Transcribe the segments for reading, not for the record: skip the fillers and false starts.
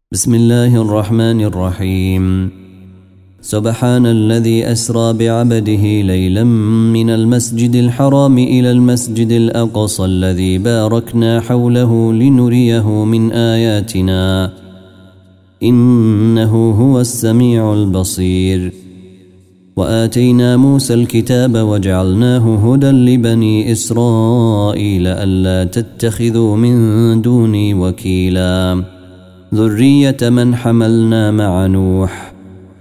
بسم الله الرحمن الرحيم. سبحان الذي أسرى بعبده ليلا من المسجد الحرام إلى المسجد الأقصى الذي باركنا حوله لنريه من آياتنا إنه هو السميع البصير. وآتينا موسى الكتاب وجعلناه هدى لبني إسرائيل ألا تتخذوا من دوني وكيلا ذرية من حملنا مع نوح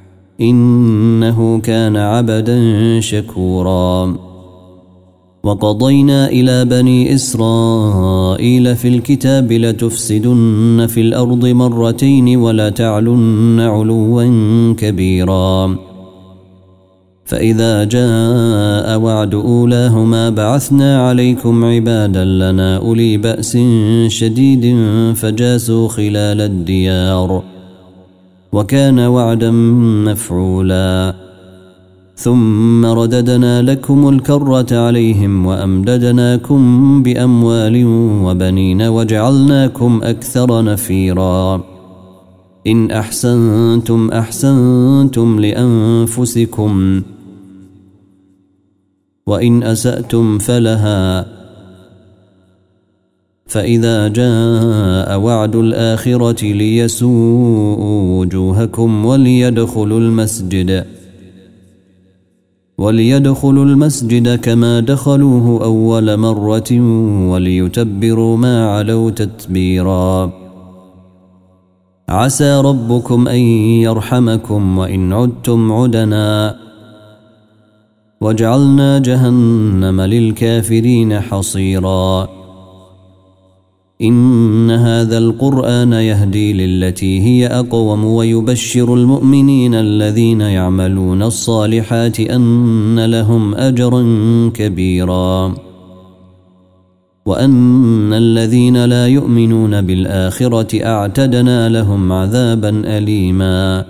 إنه كان عبدا شكورا. وقضينا إلى بني إسرائيل في الكتاب لتفسدن في الأرض مرتين ولا تعلن علوا كبيرا فإذا جاء وعد أولاهما بعثنا عليكم عبادا لنا أولي بأس شديد فجاسوا خلال الديار وكان وعدا مفعولا. ثم رددنا لكم الكرة عليهم وأمددناكم بأموال وبنين وجعلناكم أكثر نفيرا. إن أحسنتم أحسنتم لأنفسكم وإن أسأتم فلها فإذا جاء وعد الآخرة ليسوءوا وجوهكم وليدخلوا المسجد كما دخلوه أول مرة وليتبروا ما علوا تتبيرا. عسى ربكم أن يرحمكم وإن عدتم عدنا وجعلنا جهنم للكافرين حصيرا. إن هذا القرآن يهدي للتي هي أقوم ويبشر المؤمنين الذين يعملون الصالحات أن لهم أجرا كبيرا وأن الذين لا يؤمنون بالآخرة أعتدنا لهم عذابا أليما.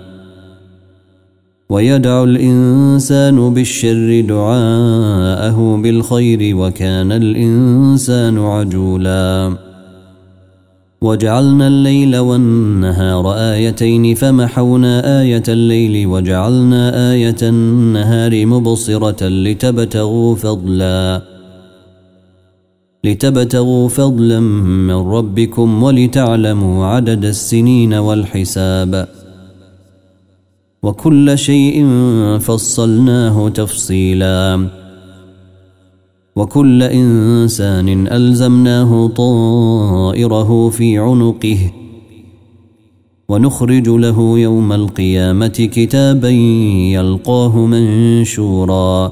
ويدعو الإنسان بالشر دعاءه بالخير وكان الإنسان عجولا. وجعلنا الليل والنهار آيتين فمحونا آية الليل وجعلنا آية النهار مبصرة لتبتغوا فضلا من ربكم ولتعلموا عدد السنين والحساب وكل شيء فصلناه تفصيلا. وكل إنسان ألزمناه طائره في عنقه ونخرج له يوم القيامة كتابا يلقاه منشورا.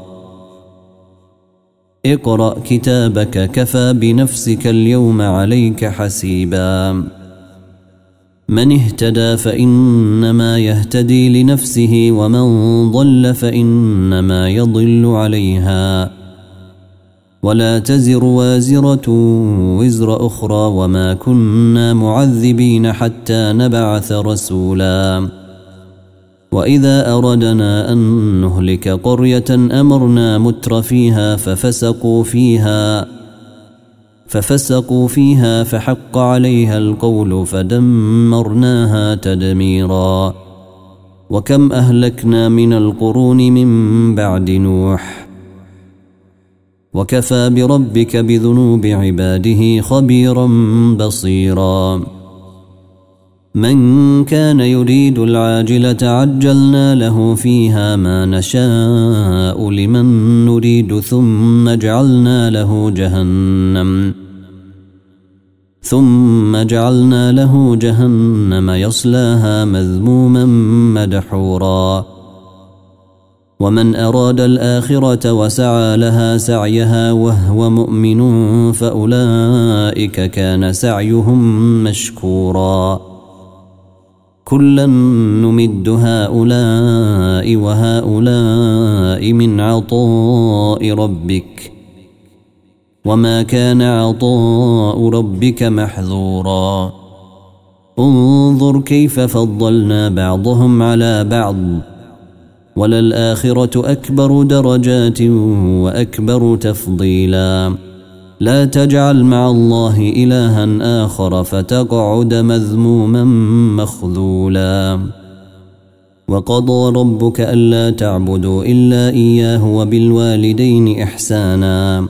اقرأ كتابك كفى بنفسك اليوم عليك حسيبا. من اهتدى فإنما يهتدي لنفسه ومن ضل فإنما يضل عليها ولا تزر وازرة وزر أخرى وما كنا معذبين حتى نبعث رسولا. وإذا أردنا أن نهلك قرية أمرنا متر فيها ففسقوا فيها فحق عليها القول فدمرناها تدميرا. وكم أهلكنا من القرون من بعد نوح وكفى بربك بذنوب عباده خبيرا بصيرا. من كان يريد العاجلة عجلنا له فيها ما نشاء لمن نريد ثم جعلنا له جهنم يصلاها مذموما مدحورا. ومن أراد الآخرة وسعى لها سعيها وهو مؤمن فأولئك كان سعيهم مشكورا. كلا نمد هؤلاء وهؤلاء من عطاء ربك وما كان عطاء ربك محظورا. انظر كيف فضلنا بعضهم على بعض وللآخرة أكبر درجات وأكبر تفضيلا. لا تجعل مع الله إلها آخر فتقعد مذموما مخذولا وقضى ربك ألا تعبدوا إلا إياه وبالوالدين إحسانا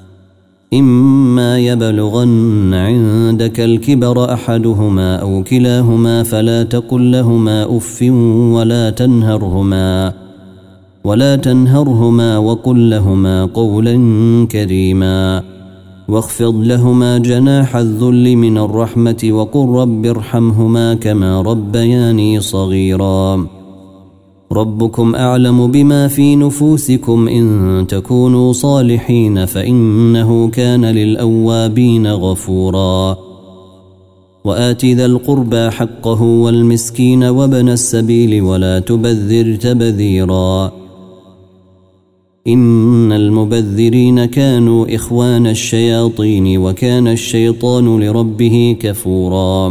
إما يبلغن عندك الكبر أحدهما أو كلاهما فلا تقل لهما أف ولا تنهرهما وقل لهما قولا كريما واخفض لهما جناح الذل من الرحمة وقل رب ارحمهما كما ربياني صغيرا ربكم أعلم بما في نفوسكم إن تكونوا صالحين فإنه كان للأوابين غفورا وآت ذا القربى حقه والمسكين وابن السبيل ولا تبذر تبذيرا إن المبذرين كانوا إخوان الشياطين وكان الشيطان لربه كفورا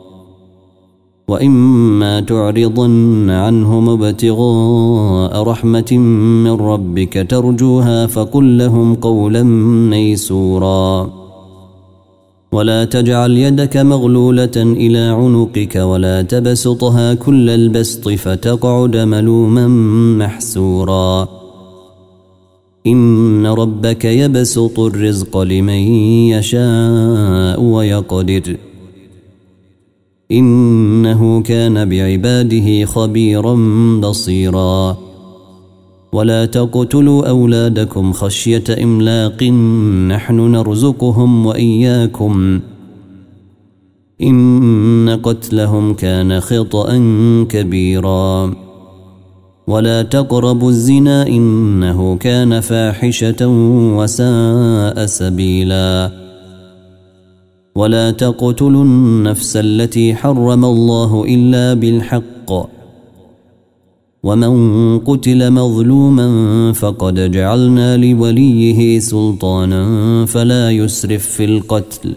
وإما تعرضن عنهم ابتغاء رحمة من ربك ترجوها فقل لهم قولا ميسورا ولا تجعل يدك مغلولة إلى عنقك ولا تبسطها كل البسط فتقعد ملوما محسورا إن ربك يبسط الرزق لمن يشاء ويقدر إنه كان بعباده خبيرا بصيرا ولا تقتلوا أولادكم خشية إملاق نحن نرزقهم وإياكم إن قتلهم كان خطأ كبيرا ولا تقربوا الزنا إنه كان فاحشة وساء سبيلا ولا تقتلوا النفس التي حرم الله إلا بالحق ومن قتل مظلوما فقد جعلنا لوليه سلطانا فلا يسرف في القتل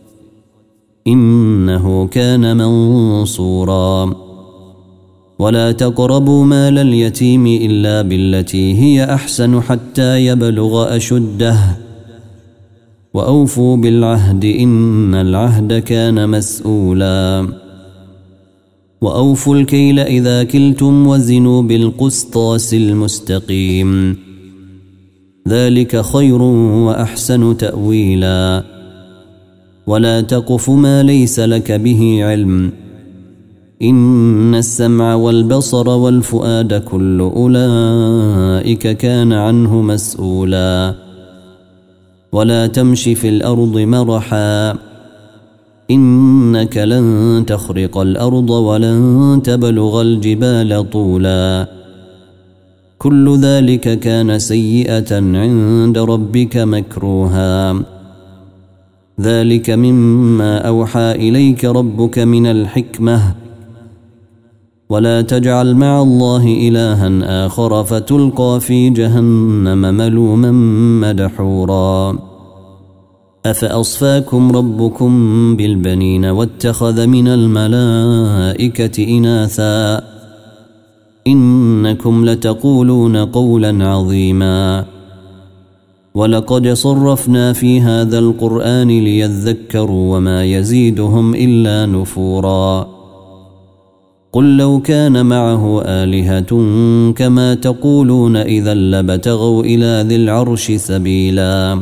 إنه كان منصورا ولا تقربوا مال اليتيم إلا بالتي هي أحسن حتى يبلغ أشده وأوفوا بالعهد إن العهد كان مسؤولا وأوفوا الكيل إذا كلتم وزنوا بالقسطاس المستقيم ذلك خير وأحسن تأويلا ولا تقف ما ليس لك به علم إن السمع والبصر والفؤاد كل أولئك كان عنه مسؤولا ولا تمش في الأرض مرحا إنك لن تخرق الأرض ولن تبلغ الجبال طولا كل ذلك كان سيئة عند ربك مكروها ذلك مما أوحى إليك ربك من الحكمة ولا تجعل مع الله إلها آخر فتلقى في جهنم ملوما مدحورا أفأصفاكم ربكم بالبنين واتخذ من الملائكة إناثا إنكم لتقولون قولا عظيما ولقد صرفنا في هذا القرآن ليذكروا وما يزيدهم إلا نفورا قل لو كان معه آلهة كما تقولون إذا لابتغوا إلى ذي العرش سبيلا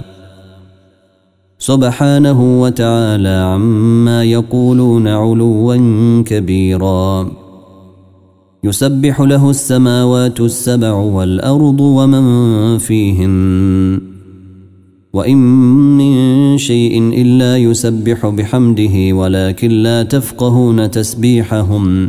سبحانه وتعالى عما يقولون علوا كبيرا يسبح له السماوات السبع والأرض ومن فيهن وإن من شيء إلا يسبح بحمده ولكن لا تفقهون تسبيحهم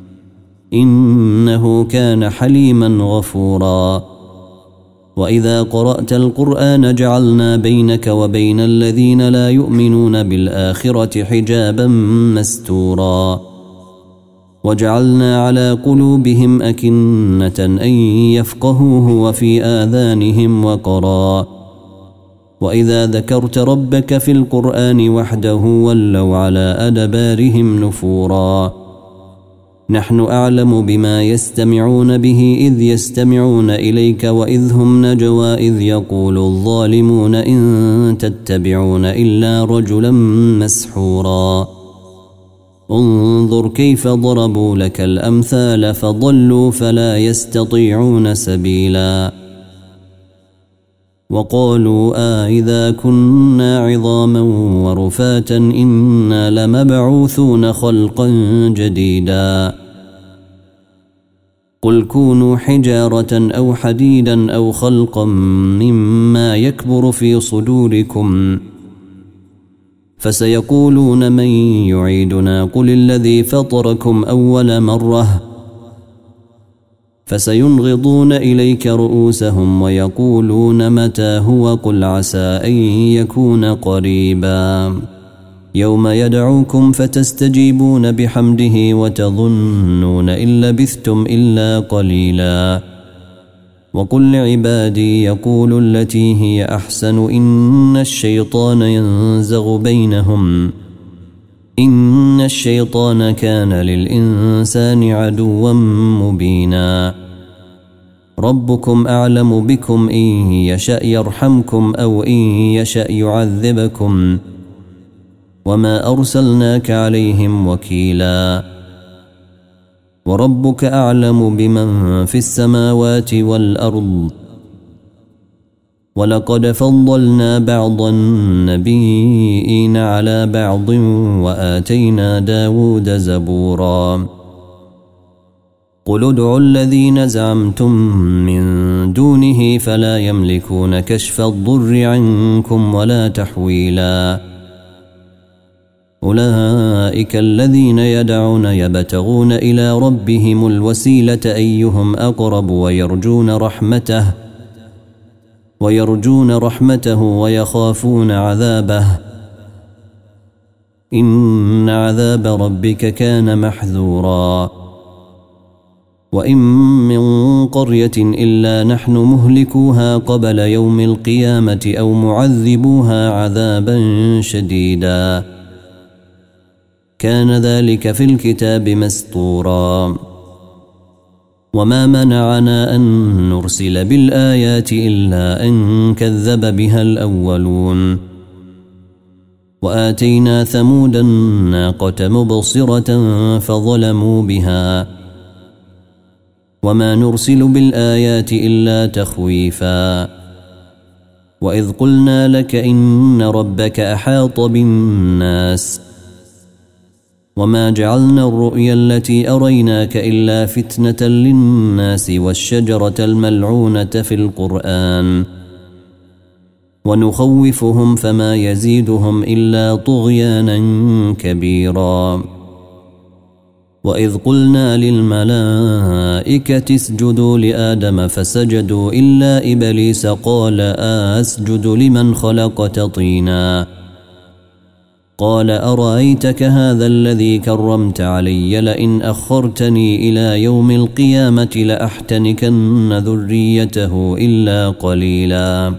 إنه كان حليما غفورا وإذا قرأت القرآن جعلنا بينك وبين الذين لا يؤمنون بالآخرة حجابا مستورا وجعلنا على قلوبهم أكنة أن يفقهوه وفي آذانهم وقرا وإذا ذكرت ربك في القرآن وحده ولوا على أدبارهم نفورا نحن أعلم بما يستمعون به إذ يستمعون إليك وإذ هم نجوى إذ يقول الظالمون إن تتبعون إلا رجلا مسحورا انظر كيف ضربوا لك الأمثال فضلوا فلا يستطيعون سبيلا وقالوا إذا كنا عظاما ورفاتا إنا لمبعوثون خلقا جديدا قل كونوا حجارة أو حديدا أو خلقا مما يكبر في صدوركم فسيقولون من يعيدنا قل الذي فطركم أول مرة فسينغضون إليك رؤوسهم ويقولون متى هو قل عسى أن يكون قريبا يوم يدعوكم فتستجيبون بحمده وتظنون إن لبثتم إلا قليلا وقل لعبادي يقولوا التي هي أحسن إن الشيطان ينزغ بينهم إن الشيطان كان للإنسان عدوا مبينا ربكم أعلم بكم إن يشأ يرحمكم أو إن يشأ يعذبكم وما أرسلناك عليهم وكيلا وربك أعلم بمن في السماوات والأرض ولقد فضلنا بعض النبيين على بعض وآتينا داود زبورا قل ادعوا الذين زعمتم من دونه فلا يملكون كشف الضر عنكم ولا تحويلا أولئك الذين يدعون يبتغون إلى ربهم الوسيلة أيهم أقرب ويرجون رحمته ويخافون عذابه إن عذاب ربك كان محذورا وإن من قرية إلا نحن مهلكوها قبل يوم القيامة أو معذبوها عذابا شديدا كان ذلك في الكتاب مسطورا وما منعنا أن نرسل بالآيات إلا أن كذب بها الأولون وآتينا ثمود الناقة مبصرة فظلموا بها وما نرسل بالآيات إلا تخويفا وإذ قلنا لك إن ربك أحاط بالناس وما جعلنا الرؤيا التي أريناك إلا فتنة للناس والشجرة الملعونة في القرآن ونخوفهم فما يزيدهم إلا طغيانا كبيرا وإذ قلنا للملائكة اسجدوا لآدم فسجدوا إلا إبليس قال أسجد لمن خلقت طينا قال أرأيتك هذا الذي كرمت علي لئن أخرتني إلى يوم القيامة لأحتنكن ذريته إلا قليلا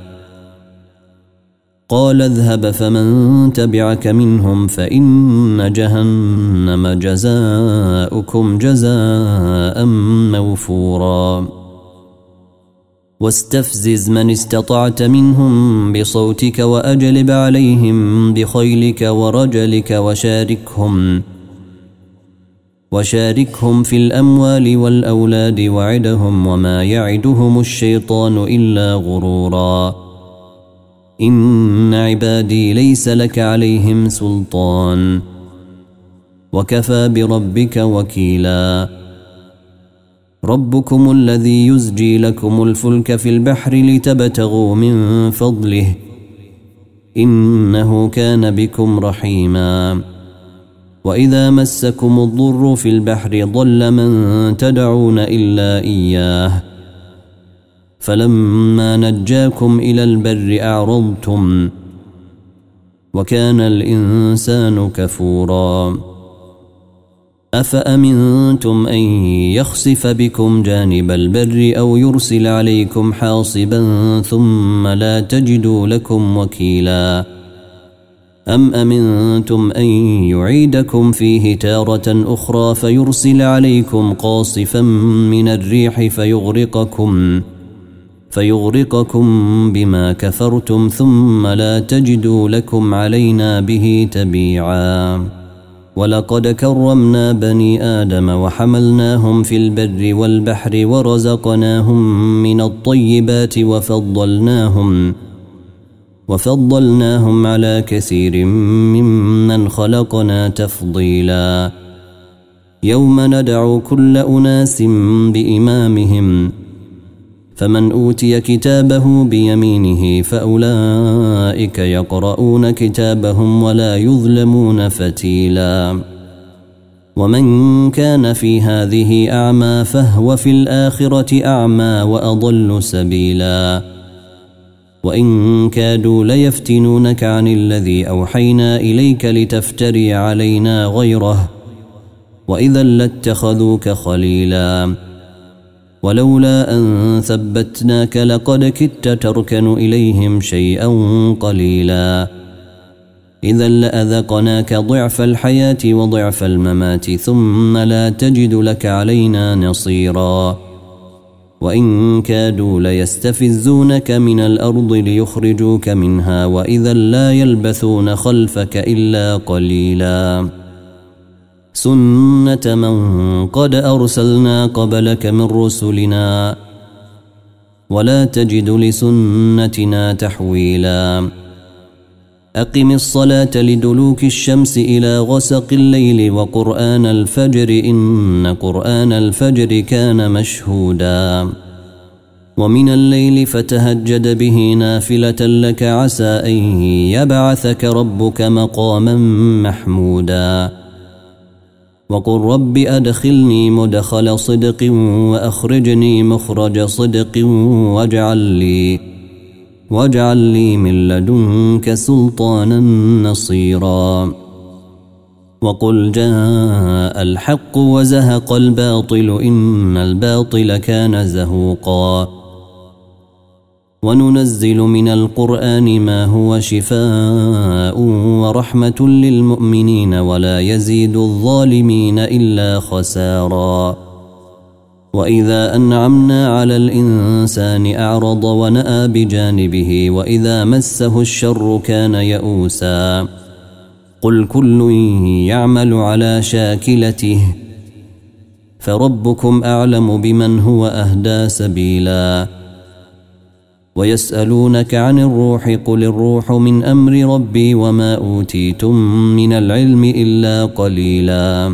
قال اذهب فمن تبعك منهم فإن جهنم جزاؤكم جزاء موفورا واستفزز من استطعت منهم بصوتك وأجلب عليهم بخيلك ورجلك وشاركهم في الأموال والأولاد وعدهم وما يعدهم الشيطان إلا غرورا إن عبادي ليس لك عليهم سلطان وكفى بربك وكيلا ربكم الذي يزجي لكم الفلك في البحر لتبتغوا من فضله إنه كان بكم رحيما وإذا مسكم الضر في البحر ضل من تدعون إلا إياه فلما نجاكم إلى البر أعرضتم وكان الإنسان كفورا أفأمنتم أن يخسف بكم جانب البر أو يرسل عليكم حاصبا ثم لا تجدوا لكم وكيلا أم أمنتم أن يعيدكم فيه تارة أخرى فيرسل عليكم قاصفا من الريح فيغرقكم بما كفرتم ثم لا تجدوا لكم علينا به تبيعا. ولقد كرمنا بني آدم وحملناهم في البر والبحر ورزقناهم من الطيبات وفضلناهم على كثير ممن خلقنا تفضيلا. يوم ندعو كل أناس بإمامهم فمن أوتي كتابه بيمينه فأولئك يقرؤون كتابهم ولا يظلمون فتيلا. ومن كان في هذه أعمى فهو في الآخرة أعمى وأضل سبيلا. وإن كادوا ليفتنونك عن الذي أوحينا إليك لتفتري علينا غيره وإذا لاتخذوك خليلا. ولولا أن ثبتناك لقد كدت تركن إليهم شيئا قليلا. إذا لأذقناك ضعف الحياة وضعف الممات ثم لا تجد لك علينا نصيرا. وإن كادوا ليستفزونك من الأرض ليخرجوك منها وإذا لا يلبثون خلفك إلا قليلا. سنة من قد أرسلنا قبلك من رسلنا ولا تجد لسنتنا تحويلا. أقم الصلاة لدلوك الشمس إلى غسق الليل وقرآن الفجر إن قرآن الفجر كان مشهودا. ومن الليل فتهجد به نافلة لك عسى أن يبعثك ربك مقاما محمودا. وقل رب أدخلني مدخل صدق وأخرجني مخرج صدق واجعل لي من لدنك سلطانا نصيرا. وقل جاء الحق وزهق الباطل إن الباطل كان زهوقا. وننزل من القرآن ما هو شفاء ورحمة للمؤمنين ولا يزيد الظالمين إلا خسارا. وإذا أنعمنا على الإنسان أعرض ونأى بجانبه وإذا مسه الشر كان يئوسا. قل كل يعمل على شاكلته فربكم أعلم بمن هو أهدى سبيلا. ويسألونك عن الروح قل الروح من أمر ربي وما أوتيتم من العلم إلا قليلا.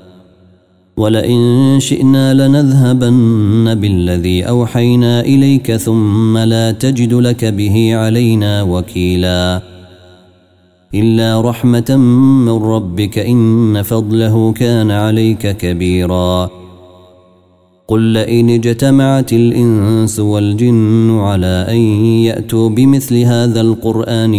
ولئن شئنا لنذهبن بالذي أوحينا إليك ثم لا تجد لك به علينا وكيلا. إلا رحمة من ربك إن فضله كان عليك كبيرا. قل لئن اجتمعت الإنس والجن على أن يأتوا بمثل هذا القرآن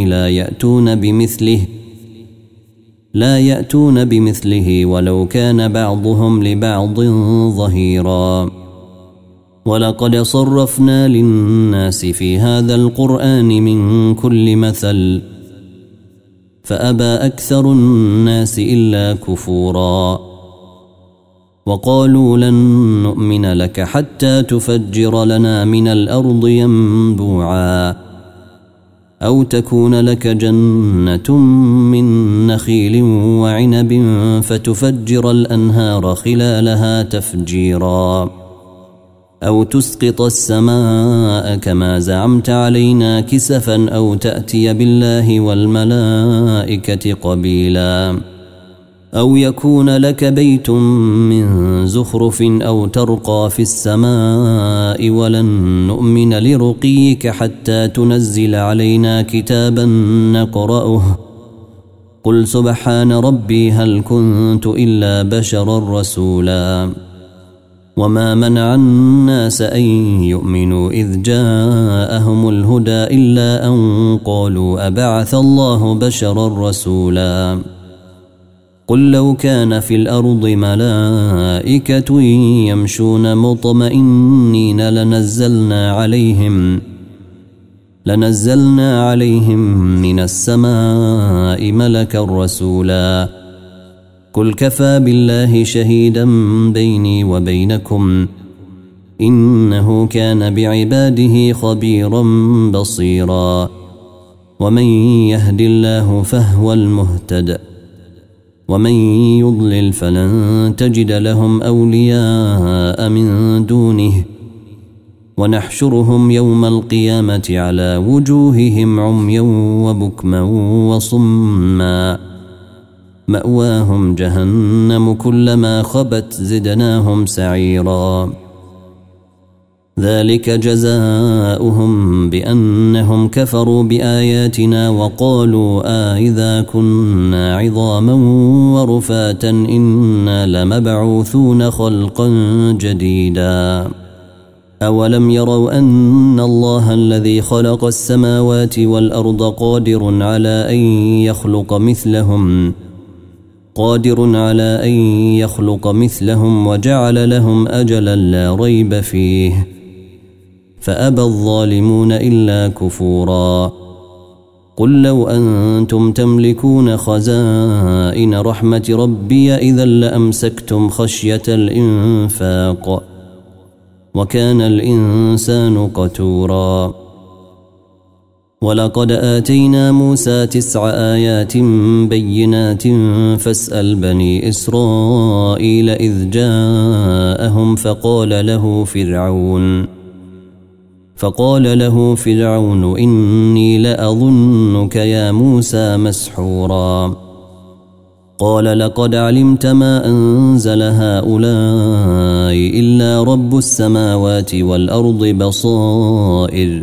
لا يأتون بمثله ولو كان بعضهم لبعض ظهيرا. ولقد صرفنا للناس في هذا القرآن من كل مثل فأبى أكثر الناس إلا كفورا. وقالوا لن نؤمن لك حتى تفجر لنا من الأرض ينبوعا أو تكون لك جنة من نخيل وعنب فتفجر الأنهار خلالها تفجيرا أو تسقط السماء كما زعمت علينا كسفا أو تأتي بالله والملائكة قبيلا أو يكون لك بيت من زخرف أو ترقى في السماء ولن نؤمن لرقيك حتى تنزل علينا كتابا نقرأه قل سبحان ربي هل كنت إلا بشرا رسولا. وما منع الناس أن يؤمنوا إذ جاءهم الهدى إلا أن قالوا أبعث الله بشرا رسولا. قل لو كان في الأرض ملائكة يمشون مطمئنين لنزلنا عليهم من السماء ملكا رسولا قل كفى بالله شهيدا بيني وبينكم إنه كان بعباده خبيرا بصيرا ومن يهد الله فهو المهتد ومن يضلل فلن تجد لهم أولياء من دونه ونحشرهم يوم القيامة على وجوههم عميا وبكما وصما مأواهم جهنم كلما خبت زدناهم سعيرا ذلك جزاؤهم بأنهم كفروا بآياتنا وقالوا إذا كنا عظاما ورفاتا إنا لمبعوثون خلقا جديدا أولم يروا أن الله الذي خلق السماوات والأرض قادر على أن يخلق مثلهم وجعل لهم أجلا لا ريب فيه فأبى الظالمون إلا كفورا قل لو أنتم تملكون خزائن رحمة ربي إذا لأمسكتم خشية الإنفاق وكان الإنسان قتورا ولقد آتينا موسى 9 آيات بينات فاسأل بني إسرائيل إذ جاءهم فقال له فرعون إني لأظنك يا موسى مسحورا قال لقد علمت ما أنزل هؤلاء إلا رب السماوات والأرض بصائر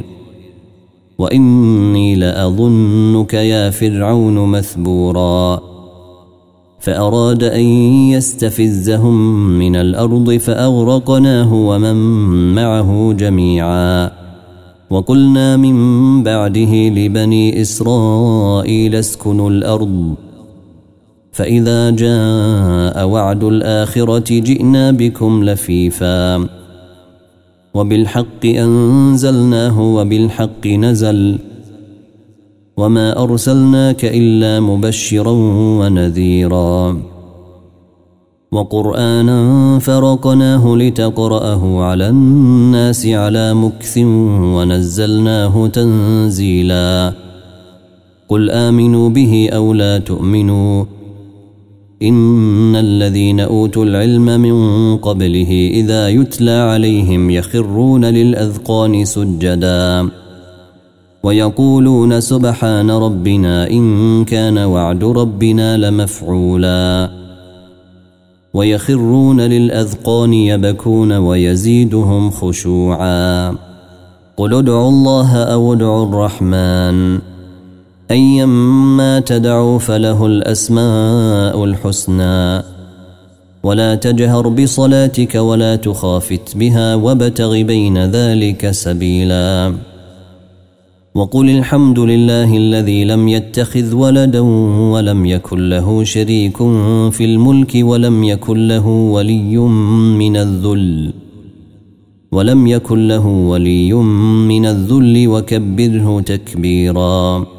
وإني لأظنك يا فرعون مثبورا فأراد أن يستفزهم من الأرض فأغرقناه ومن معه جميعا وقلنا من بعده لبني إسرائيل اسكنوا الأرض فإذا جاء وعد الآخرة جئنا بكم لفيفا وبالحق أنزلناه وبالحق نزل وما أرسلناك إلا مبشرا ونذيرا وقرآنا فرقناه لتقرأه على الناس على مكث ونزلناه تنزيلا قل آمنوا به أو لا تؤمنوا إن الذين أوتوا العلم من قبله إذا يتلى عليهم يخرون للأذقان سجدا ويقولون سبحان ربنا إن كان وعد ربنا لمفعولا ويخرون للأذقان يبكون ويزيدهم خشوعا قل ادعوا الله أو ادعوا الرحمن أيما تدعوا فله الأسماء الحسنى ولا تجهر بصلاتك ولا تخافت بها وابتغ بين ذلك سبيلا وقل الحمد لله الذي لم يتخذ ولدا ولم يكن له شريك في الملك ولم يكن له ولي من الذل وكبره تكبيرا